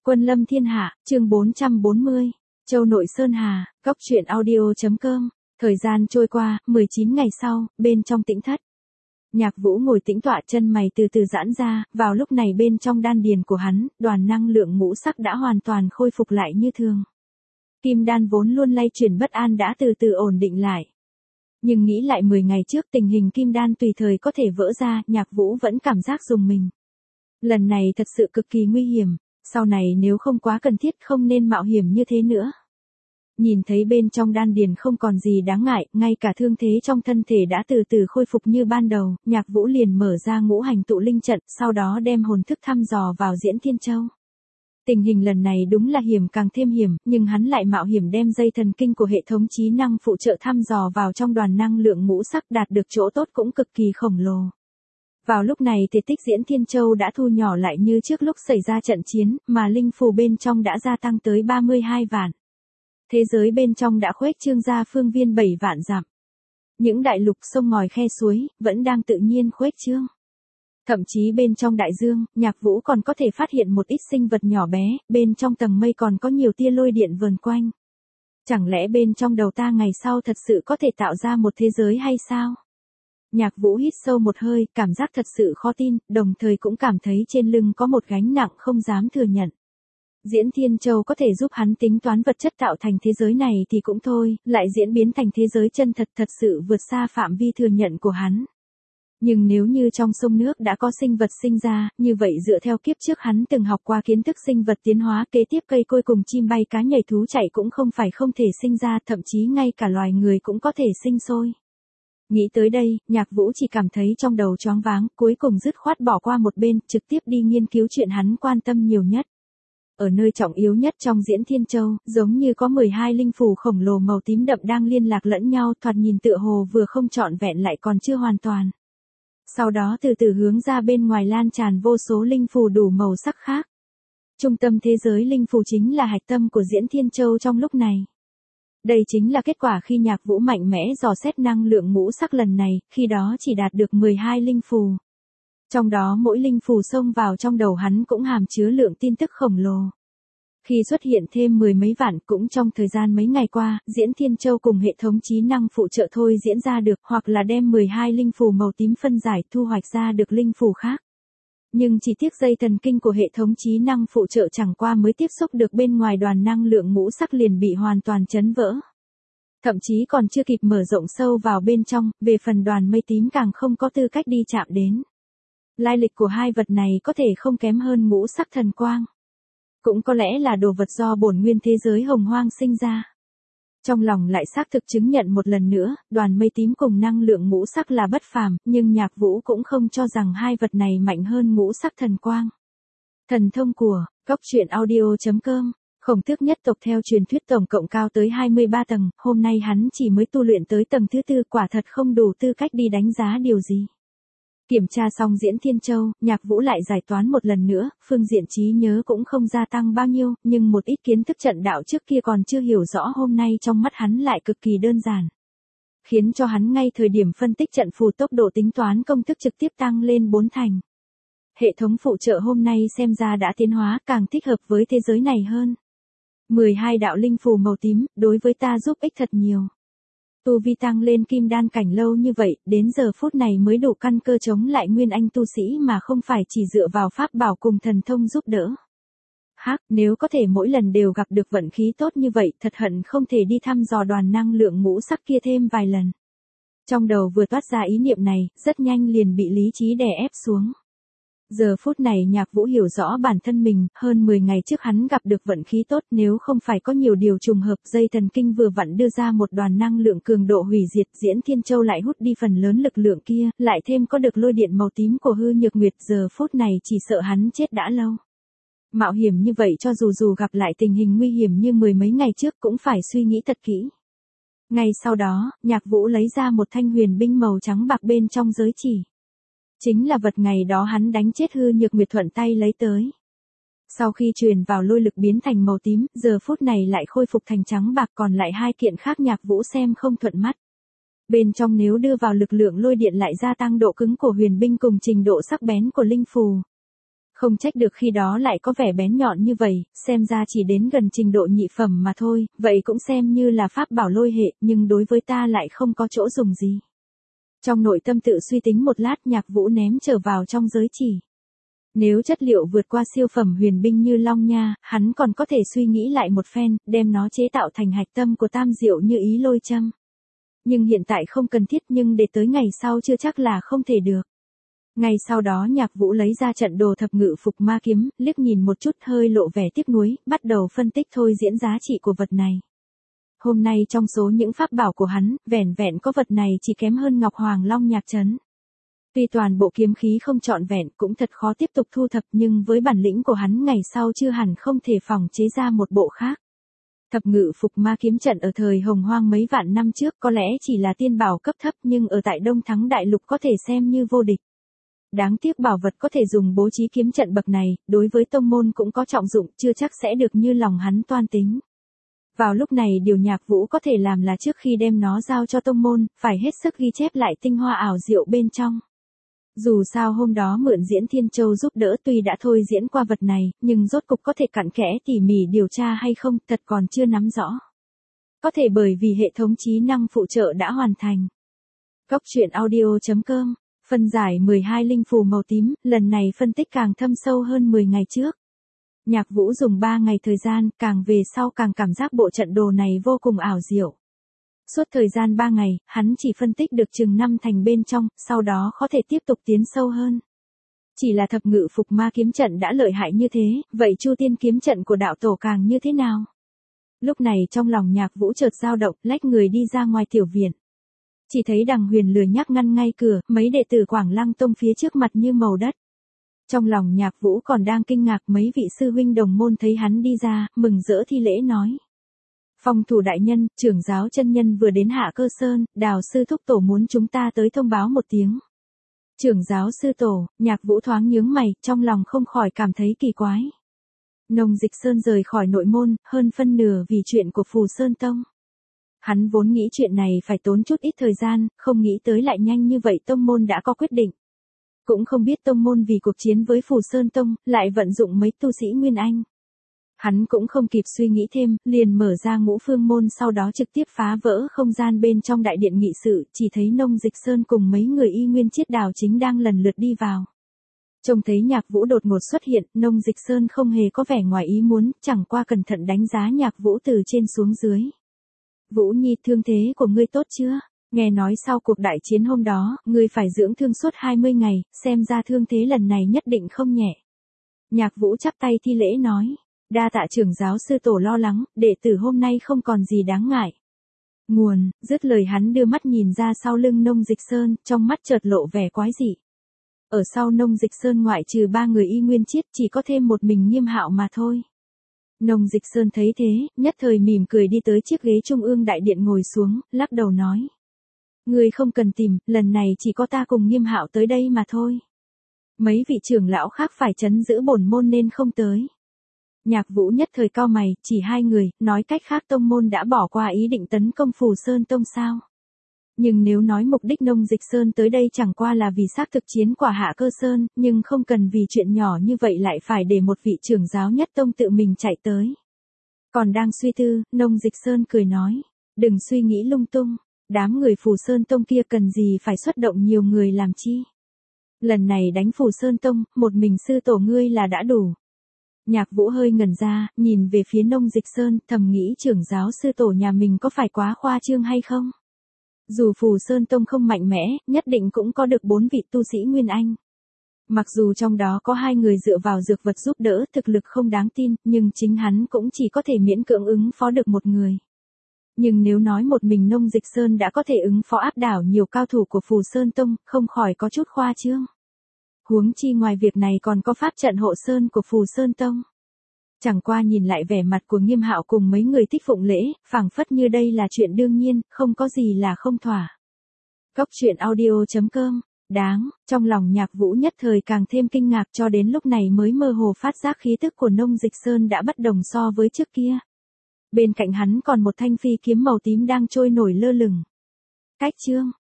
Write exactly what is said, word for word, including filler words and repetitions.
Quân lâm thiên hạ, chương bốn trăm bốn mươi, Châu Nội Sơn Hà, góc truyện audio.com. Thời gian trôi qua, mười chín ngày sau, bên trong tĩnh thất. Nhạc Vũ ngồi tĩnh tọa, chân mày từ từ giãn ra, vào lúc này bên trong đan điền của hắn, đoàn năng lượng ngũ sắc đã hoàn toàn khôi phục lại như thường. Kim đan vốn luôn lay chuyển bất an đã từ từ ổn định lại. Nhưng nghĩ lại mười ngày trước tình hình kim đan tùy thời có thể vỡ ra, Nhạc Vũ vẫn cảm giác rùng mình. Lần này thật sự cực kỳ nguy hiểm, sau này nếu không quá cần thiết không nên mạo hiểm như thế nữa. Nhìn thấy bên trong đan điền không còn gì đáng ngại, ngay cả thương thế trong thân thể đã từ từ khôi phục như ban đầu, Nhạc Vũ liền mở ra ngũ hành tụ linh trận, sau đó đem hồn thức thăm dò vào Diễn Thiên Châu. Tình hình lần này đúng là hiểm càng thêm hiểm, nhưng hắn lại mạo hiểm đem dây thần kinh của hệ thống trí năng phụ trợ thăm dò vào trong đoàn năng lượng ngũ sắc, đạt được chỗ tốt cũng cực kỳ khổng lồ. Vào lúc này thể tích Diễn Thiên Châu đã thu nhỏ lại như trước lúc xảy ra trận chiến, mà linh phù bên trong đã gia tăng tới ba mươi hai vạn. Thế giới bên trong đã khuếch trương ra phương viên bảy vạn dặm. Những đại lục sông ngòi khe suối, vẫn đang tự nhiên khuếch trương. Thậm chí bên trong đại dương, Nhạc Vũ còn có thể phát hiện một ít sinh vật nhỏ bé, bên trong tầng mây còn có nhiều tia lôi điện vờn quanh. Chẳng lẽ bên trong đầu ta ngày sau thật sự có thể tạo ra một thế giới hay sao? Nhạc Vũ hít sâu một hơi, cảm giác thật sự khó tin, đồng thời cũng cảm thấy trên lưng có một gánh nặng không dám thừa nhận. Diễn Thiên Châu có thể giúp hắn tính toán vật chất tạo thành thế giới này thì cũng thôi, lại diễn biến thành thế giới chân thật thật sự vượt xa phạm vi thừa nhận của hắn. Nhưng nếu như trong sông nước đã có sinh vật sinh ra, như vậy dựa theo kiếp trước hắn từng học qua kiến thức sinh vật tiến hóa, kế tiếp cây cối cùng chim bay cá nhảy thú chạy cũng không phải không thể sinh ra, thậm chí ngay cả loài người cũng có thể sinh sôi. Nghĩ tới đây, Nhạc Vũ chỉ cảm thấy trong đầu choáng váng, cuối cùng dứt khoát bỏ qua một bên, trực tiếp đi nghiên cứu chuyện hắn quan tâm nhiều nhất. Ở nơi trọng yếu nhất trong Diễn Thiên Châu, giống như có mười hai linh phù khổng lồ màu tím đậm đang liên lạc lẫn nhau, thoạt nhìn tựa hồ vừa không trọn vẹn lại còn chưa hoàn toàn. Sau đó từ từ hướng ra bên ngoài lan tràn vô số linh phù đủ màu sắc khác. Trung tâm thế giới linh phù chính là hạch tâm của Diễn Thiên Châu trong lúc này. Đây chính là kết quả khi Nhạc Vũ mạnh mẽ dò xét năng lượng ngũ sắc lần này, khi đó chỉ đạt được mười hai linh phù. Trong đó mỗi linh phù xông vào trong đầu hắn cũng hàm chứa lượng tin tức khổng lồ. Khi xuất hiện thêm mười mấy vạn, cũng trong thời gian mấy ngày qua, Diễn Thiên Châu cùng hệ thống trí năng phụ trợ thôi diễn ra được, hoặc là đem mười hai linh phù màu tím phân giải thu hoạch ra được linh phù khác. Nhưng chỉ tiếc dây thần kinh của hệ thống trí năng phụ trợ chẳng qua mới tiếp xúc được bên ngoài đoàn năng lượng ngũ sắc liền bị hoàn toàn chấn vỡ. Thậm chí còn chưa kịp mở rộng sâu vào bên trong, về phần đoàn mây tím càng không có tư cách đi chạm đến. Lai lịch của hai vật này có thể không kém hơn ngũ sắc thần quang. Cũng có lẽ là đồ vật do bổn nguyên thế giới hồng hoang sinh ra. Trong lòng lại xác thực chứng nhận một lần nữa, đoàn mây tím cùng năng lượng ngũ sắc là bất phàm, nhưng Nhạc Vũ cũng không cho rằng hai vật này mạnh hơn ngũ sắc thần quang. Thần thông của, góc truyện audio.com, Khổng Tước nhất tộc theo truyền thuyết tổng cộng cao tới hai mươi ba tầng, hôm nay hắn chỉ mới tu luyện tới tầng thứ tư, quả thật không đủ tư cách đi đánh giá điều gì. Kiểm tra xong Diễn Thiên Châu, Nhạc Vũ lại giải toán một lần nữa, phương diện trí nhớ cũng không gia tăng bao nhiêu, nhưng một ít kiến thức trận đạo trước kia còn chưa hiểu rõ hôm nay trong mắt hắn lại cực kỳ đơn giản. Khiến cho hắn ngay thời điểm phân tích trận phù tốc độ tính toán công thức trực tiếp tăng lên bốn thành. Hệ thống phụ trợ hôm nay xem ra đã tiến hóa, càng thích hợp với thế giới này hơn. mười hai đạo linh phù màu tím, đối với ta giúp ích thật nhiều. Tu vi tăng lên kim đan cảnh lâu như vậy, đến giờ phút này mới đủ căn cơ chống lại nguyên anh tu sĩ mà không phải chỉ dựa vào pháp bảo cùng thần thông giúp đỡ. Hắc, nếu có thể mỗi lần đều gặp được vận khí tốt như vậy, thật hận không thể đi thăm dò đoàn năng lượng ngũ sắc kia thêm vài lần. Trong đầu vừa toát ra ý niệm này, rất nhanh liền bị lý trí đè ép xuống. Giờ phút này Nhạc Vũ hiểu rõ bản thân mình, hơn mười ngày trước hắn gặp được vận khí tốt, nếu không phải có nhiều điều trùng hợp, dây thần kinh vừa vặn đưa ra một đoàn năng lượng cường độ hủy diệt, Diễn Thiên Châu lại hút đi phần lớn lực lượng kia, lại thêm có được lôi điện màu tím của Hư Nhược Nguyệt, giờ phút này chỉ sợ hắn chết đã lâu. Mạo hiểm như vậy cho dù dù gặp lại tình hình nguy hiểm như mười mấy ngày trước cũng phải suy nghĩ thật kỹ. Ngay sau đó, Nhạc Vũ lấy ra một thanh huyền binh màu trắng bạc bên trong giới chỉ. Chính là vật ngày đó hắn đánh chết Hư Nhược Nguyệt thuận tay lấy tới. Sau khi truyền vào lôi lực biến thành màu tím, giờ phút này lại khôi phục thành trắng bạc, còn lại hai kiện khác Nhạc Vũ xem không thuận mắt. Bên trong nếu đưa vào lực lượng lôi điện lại gia tăng độ cứng của huyền binh cùng trình độ sắc bén của linh phù. Không trách được khi đó lại có vẻ bén nhọn như vậy, xem ra chỉ đến gần trình độ nhị phẩm mà thôi, vậy cũng xem như là pháp bảo lôi hệ, nhưng đối với ta lại không có chỗ dùng gì. Trong nội tâm tự suy tính một lát, Nhạc Vũ ném trở vào trong giới chỉ. Nếu chất liệu vượt qua siêu phẩm huyền binh như Long Nha, hắn còn có thể suy nghĩ lại một phen, đem nó chế tạo thành hạch tâm của tam diệu như ý lôi châm. Nhưng hiện tại không cần thiết, nhưng để tới ngày sau chưa chắc là không thể được. Ngày sau đó Nhạc Vũ lấy ra trận đồ thập ngự phục ma kiếm, liếc nhìn một chút hơi lộ vẻ tiếc nuối, bắt đầu phân tích thôi diễn giá trị của vật này. Hôm nay trong số những pháp bảo của hắn, vẻn vẹn có vật này chỉ kém hơn Ngọc Hoàng Long Nhạc Trấn. Tuy toàn bộ kiếm khí không trọn vẹn cũng thật khó tiếp tục thu thập, nhưng với bản lĩnh của hắn ngày sau chưa hẳn không thể phòng chế ra một bộ khác. Thập ngự phục ma kiếm trận ở thời Hồng Hoang mấy vạn năm trước có lẽ chỉ là tiên bảo cấp thấp, nhưng ở tại Đông Thắng Đại Lục có thể xem như vô địch. Đáng tiếc bảo vật có thể dùng bố trí kiếm trận bậc này, đối với tông môn cũng có trọng dụng, chưa chắc sẽ được như lòng hắn toan tính. Vào lúc này điều Nhạc Vũ có thể làm là trước khi đem nó giao cho tông môn, phải hết sức ghi chép lại tinh hoa ảo diệu bên trong. Dù sao hôm đó mượn Diễn Thiên Châu giúp đỡ, tuy đã thôi diễn qua vật này, nhưng rốt cục có thể cặn kẽ tỉ mỉ điều tra hay không, thật còn chưa nắm rõ. Có thể bởi vì hệ thống trí năng phụ trợ đã hoàn thành. Góc truyện audio chấm com, phân giải mười hai linh phù màu tím, lần này phân tích càng thâm sâu hơn mười ngày trước. Nhạc Vũ dùng ba ngày thời gian, càng về sau càng cảm giác bộ trận đồ này vô cùng ảo diệu. Suốt thời gian ba ngày, hắn chỉ phân tích được chừng năm thành bên trong, sau đó có thể tiếp tục tiến sâu hơn. Chỉ là thập ngự phục ma kiếm trận đã lợi hại như thế, vậy Chu Tiên kiếm trận của đạo tổ càng như thế nào? Lúc này trong lòng Nhạc Vũ chợt dao động, lách người đi ra ngoài tiểu viện. Chỉ thấy Đằng Huyền lười nhác ngăn ngay cửa, mấy đệ tử Quảng Lăng Tông phía trước mặt như màu đất. Trong lòng Nhạc Vũ còn đang kinh ngạc, mấy vị sư huynh đồng môn thấy hắn đi ra, mừng rỡ thi lễ nói. Phong thủ đại nhân, trưởng giáo chân nhân vừa đến Hạ Cơ Sơn, Đào sư thúc tổ muốn chúng ta tới thông báo một tiếng. Trưởng giáo sư tổ, Nhạc Vũ thoáng nhướng mày, trong lòng không khỏi cảm thấy kỳ quái. Nông Dịch Sơn rời khỏi nội môn, hơn phân nửa vì chuyện của Phù Sơn Tông. Hắn vốn nghĩ chuyện này phải tốn chút ít thời gian, không nghĩ tới lại nhanh như vậy tông môn đã có quyết định. Cũng không biết tông môn vì cuộc chiến với Phù Sơn Tông, lại vận dụng mấy tu sĩ Nguyên Anh. Hắn cũng không kịp suy nghĩ thêm, liền mở ra Ngũ Phương môn, sau đó trực tiếp phá vỡ không gian bên trong đại điện nghị sự, chỉ thấy Nông Dịch Sơn cùng mấy người Y Nguyên Chiết Đào chính đang lần lượt đi vào. Trông thấy Nhạc Vũ đột ngột xuất hiện, Nông Dịch Sơn không hề có vẻ ngoài ý muốn, chẳng qua cẩn thận đánh giá Nhạc Vũ từ trên xuống dưới. Vũ Nhi, thương thế của ngươi tốt chưa? Nghe nói sau cuộc đại chiến hôm đó, ngươi phải dưỡng thương suốt hai mươi ngày, xem ra thương thế lần này nhất định không nhẹ. Nhạc Vũ chắp tay thi lễ nói. Đa tạ trưởng giáo sư tổ lo lắng, đệ tử hôm nay không còn gì đáng ngại. Nguồn, dứt lời hắn đưa mắt nhìn ra sau lưng Nông Dịch Sơn, trong mắt chợt lộ vẻ quái dị. Ở sau Nông Dịch Sơn ngoại trừ ba người Y Nguyên Chiết chỉ có thêm một mình Nghiêm Hạo mà thôi. Nông Dịch Sơn thấy thế, nhất thời mỉm cười đi tới chiếc ghế trung ương đại điện ngồi xuống, lắc đầu nói. Người không cần tìm, lần này chỉ có ta cùng Nghiêm Hạo tới đây mà thôi. Mấy vị trưởng lão khác phải trấn giữ bổn môn nên không tới. Nhạc Vũ nhất thời cau mày, chỉ hai người, nói cách khác tông môn đã bỏ qua ý định tấn công Phù Sơn Tông sao? Nhưng nếu nói mục đích Nông Dịch Sơn tới đây chẳng qua là vì xác thực chiến quả Hạ Cơ Sơn, nhưng không cần vì chuyện nhỏ như vậy lại phải để một vị trưởng giáo nhất tông tự mình chạy tới. Còn đang suy tư, Nông Dịch Sơn cười nói, đừng suy nghĩ lung tung, đám người Phù Sơn Tông kia cần gì phải xuất động nhiều người làm chi? Lần này đánh Phù Sơn Tông, một mình sư tổ ngươi là đã đủ. Nhạc Vũ hơi ngẩn ra, nhìn về phía Nông Dịch Sơn, thầm nghĩ trưởng giáo sư tổ nhà mình có phải quá khoa trương hay không? Dù Phù Sơn Tông không mạnh mẽ, nhất định cũng có được bốn vị tu sĩ Nguyên Anh. Mặc dù trong đó có hai người dựa vào dược vật giúp đỡ, thực lực không đáng tin, nhưng chính hắn cũng chỉ có thể miễn cưỡng ứng phó được một người. Nhưng nếu nói một mình Nông Dịch Sơn đã có thể ứng phó áp đảo nhiều cao thủ của Phù Sơn Tông, không khỏi có chút khoa trương. Huống chi ngoài việc này còn có pháp trận hộ sơn của Phù Sơn Tông. Chẳng qua nhìn lại vẻ mặt của Nghiêm Hạo cùng mấy người thích phụng lễ, phảng phất như đây là chuyện đương nhiên, không có gì là không thỏa. Góc truyện audio chấm com, đáng, trong lòng Nhạc Vũ nhất thời càng thêm kinh ngạc, cho đến lúc này mới mơ hồ phát giác khí tức của Nông Dịch Sơn đã bất đồng so với trước kia. Bên cạnh hắn còn một thanh phi kiếm màu tím đang trôi nổi lơ lửng. Cách chương